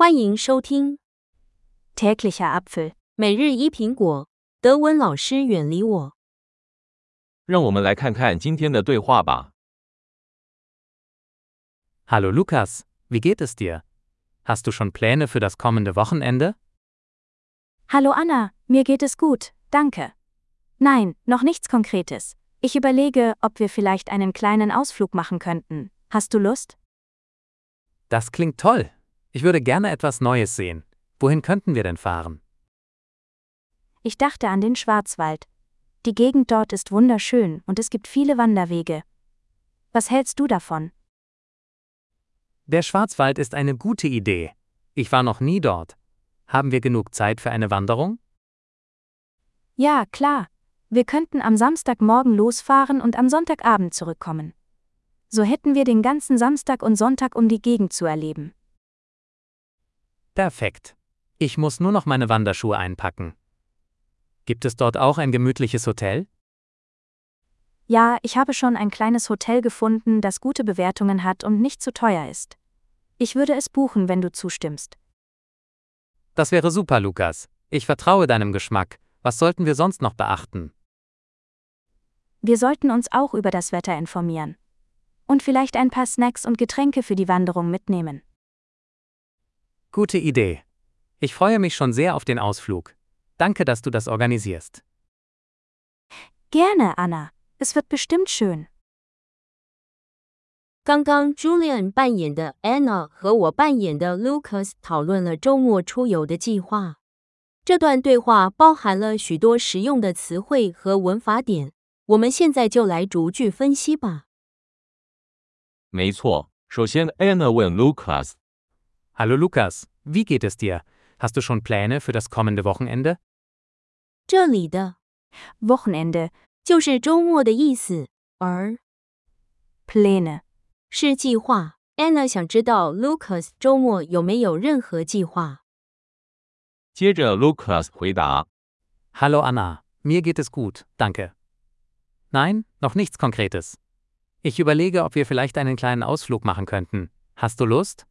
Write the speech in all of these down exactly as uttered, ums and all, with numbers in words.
欢迎收听 Täglicher Apfel. 每日一苹果，德文老师远离我。 让我们来看看今天的对话吧。 Hallo Lukas, wie geht es dir? Hast du schon Pläne für das kommende Wochenende? Hallo Anna, mir geht es gut, danke. Nein, noch nichts Konkretes. Ich überlege, ob wir vielleicht einen kleinen Ausflug machen könnten. Hast du Lust? Das klingt toll. Ich würde gerne etwas Neues sehen. Wohin könnten wir denn fahren? Ich dachte an den Schwarzwald. Die Gegend dort ist wunderschön und es gibt viele Wanderwege. Was hältst du davon? Der Schwarzwald ist eine gute Idee. Ich war noch nie dort. Haben wir genug Zeit für eine Wanderung? Ja, klar. Wir könnten am Samstagmorgen losfahren und am Sonntagabend zurückkommen. So hätten wir den ganzen Samstag und Sonntag, um die Gegend zu erleben. Perfekt. Ich muss nur noch meine Wanderschuhe einpacken. Gibt es dort auch ein gemütliches Hotel? Ja, ich habe schon ein kleines Hotel gefunden, das gute Bewertungen hat und nicht zu teuer ist. Ich würde es buchen, wenn du zustimmst. Das wäre super, Lukas. Ich vertraue deinem Geschmack. Was sollten wir sonst noch beachten? Wir sollten uns auch über das Wetter informieren. Und vielleicht ein paar Snacks und Getränke für die Wanderung mitnehmen. Gute Idee. Ich freue mich schon sehr auf den Ausflug. Danke, dass du das organisierst. Gerne, Anna. Es wird bestimmt schön. 刚刚 Julian 扮演的 Anna 和我扮演的 Lucas 讨论了周末出游的计划。这段对话包含了许多实用的词汇和文法点，我们现在就来逐句分析吧。 没错，首先 Anna 问 Lukas。 Hallo Lukas, wie geht es dir? Hast du schon Pläne für das kommende Wochenende? 这里的 Wochenende 就是周末的意思，而 Pläne 是计划。Anna 想知道 Lucas 周末有没有任何计划。 接着 Lukas 回答 Hallo Anna, mir geht es gut, danke. Nein, noch nichts Konkretes. Ich überlege, ob wir vielleicht einen kleinen Ausflug machen könnten. Hast du Lust?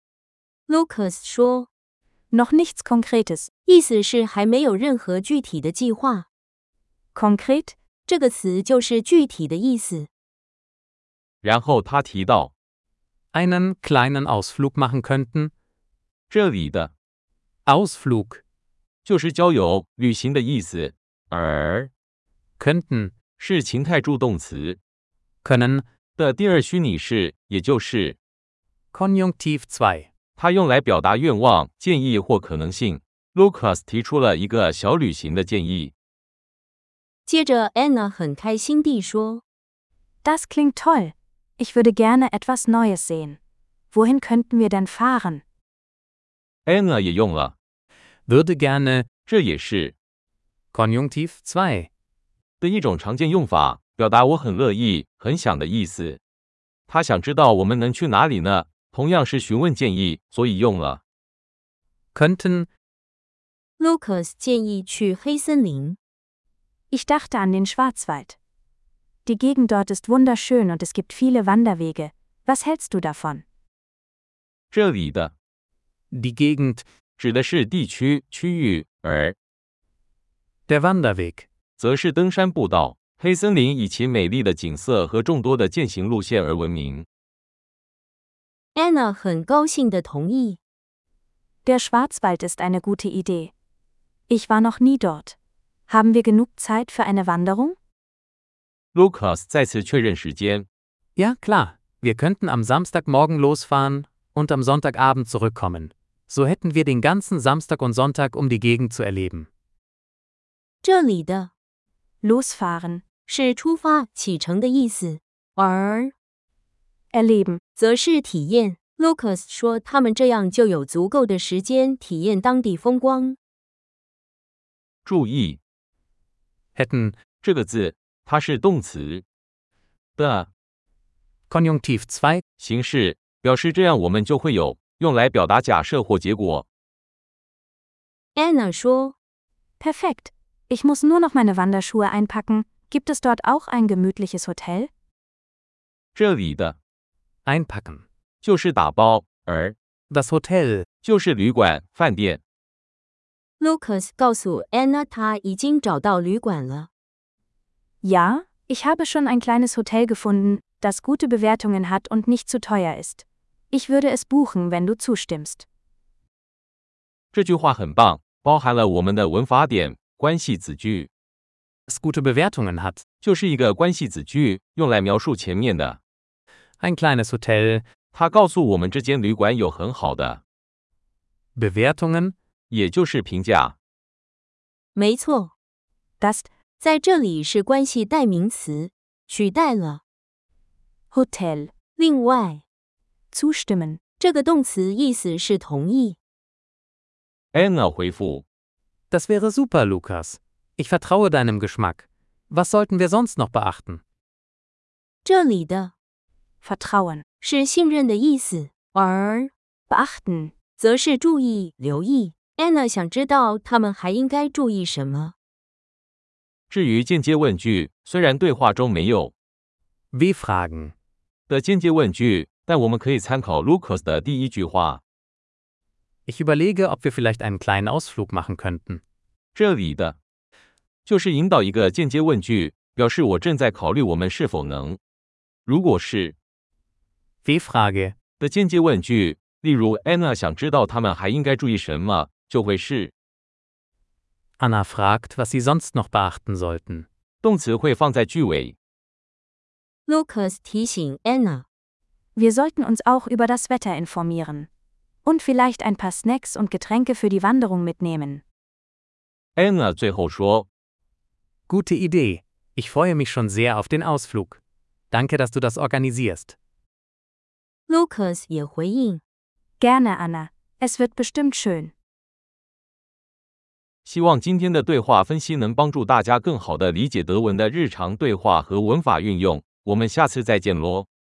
Lucas 说 Noch nichts Konkretes. 意思是还没有任何具体的计划。 Konkret 这个词就是具体的意思。 然后他提到 Einen kleinen Ausflug machen könnten? 这里的 Ausflug 就是郊游、旅行的意思，而 könnten 是情态助动词 können 的第二虚拟式，也就是 Konjunktiv zwei. 它用来表达愿望、建议或可能性。Lucas 提出了一个小旅行的建议。 接着 Anna 很开心地说 Das klingt toll. Ich würde gerne etwas Neues sehen. Wohin könnten wir denn fahren? Anna 也用了 Würde gerne 这也是 Konjunktiv zwei. 的一种常见用法，表达我很乐意、很想的意思。他想知道我们能去哪里呢？同样是询问建议，所以用了 Könnten Lucas 建议去黑森林。 Ich dachte an den Schwarzwald. Die Gegend dort ist wunderschön und es gibt viele Wanderwege. Was hältst du davon? 这里的 die Gegend 指的是地区、区域，而 der Wanderweg 则是登山步道。黑森林以其美丽的景色和众多的健行路线而闻名。 Anna 很高兴地同意。 Der Schwarzwald ist eine gute Idee. Ich war noch nie dort. Haben wir genug Zeit für eine Wanderung? Lucas 再次确认时间。 Ja, klar. Wir könnten am Samstagmorgen losfahren und am Sonntagabend zurückkommen. So hätten wir den ganzen Samstag und Sonntag, um die Gegend zu erleben. 这里的 Losfahren 是出发、启程的意思，而 erleben 则是体验。Lucas 说他们这样就有足够的时间体验当地风光。 注意 Hätten 这个字，它是动词的 Konjunktiv zwei 形式，表示这样我们就会有，用来表达假设或结果。 Anna 说 Perfekt. Ich muss nur noch meine Wanderschuhe einpacken. Gibt es dort auch ein gemütliches Hotel? 这里的 einpacken 就是打包，而 das Hotel 就是旅馆、饭店。 Lucas 告诉 Anna 他已经找到旅馆了。 Ja, ich habe schon ein kleines Hotel gefunden, das gute Bewertungen hat und nicht zu teuer ist. Ich würde es buchen, wenn du zustimmst. 这句话很棒，包含了我们的文法点关系子句， Es gute Bewertungen hat. 就是一个关系子句，用来描述前面的。 Ein kleines Hotel. 他告诉我们这间旅馆有很好的， Bewertungen. 也就是评价。 没错 Das 在这里是关系代名词，取代了。 Hotel. 另外， Zustimmen. 这个动词意思是同意。 Anna 回复， Das wäre super, Lukas. Ich vertraue deinem Geschmack. Was sollten wir sonst noch beachten? 这里的 Vertrauen. 是信任的意思，而 Beachten. 则是注意、留意。Anna 想知道他们还应该注意什么。 至于间接问句，虽然对话中没有 W-Fragen. 的间接问句，但我们可以参考 Lucas 的第一句话。 Ich überlege, ob wir vielleicht einen kleinen Ausflug machen könnten. 这里的就是引导一个间接问句，表示我正在考虑我们是否能。如果是 W-Frage. 的间接问句，例如 Anna 想知道他们还应该注意什么，就会是 Anna fragt, was sie sonst noch beachten sollten. 动词会放在句尾。 Lucas 提醒 Anna， Wir sollten uns auch über das Wetter informieren. Und vielleicht ein paar Snacks und Getränke für die Wanderung mitnehmen. Anna 最后说， Gute Idee. Ich freue mich schon sehr auf den Ausflug. Danke, dass du das organisierst. Lucas 也回应。 Gerne, Anna. Es wird bestimmt schön. 希望今天的对话分析能帮助大家更好地理解德文的日常对话和文法运用。我们下次再见咯。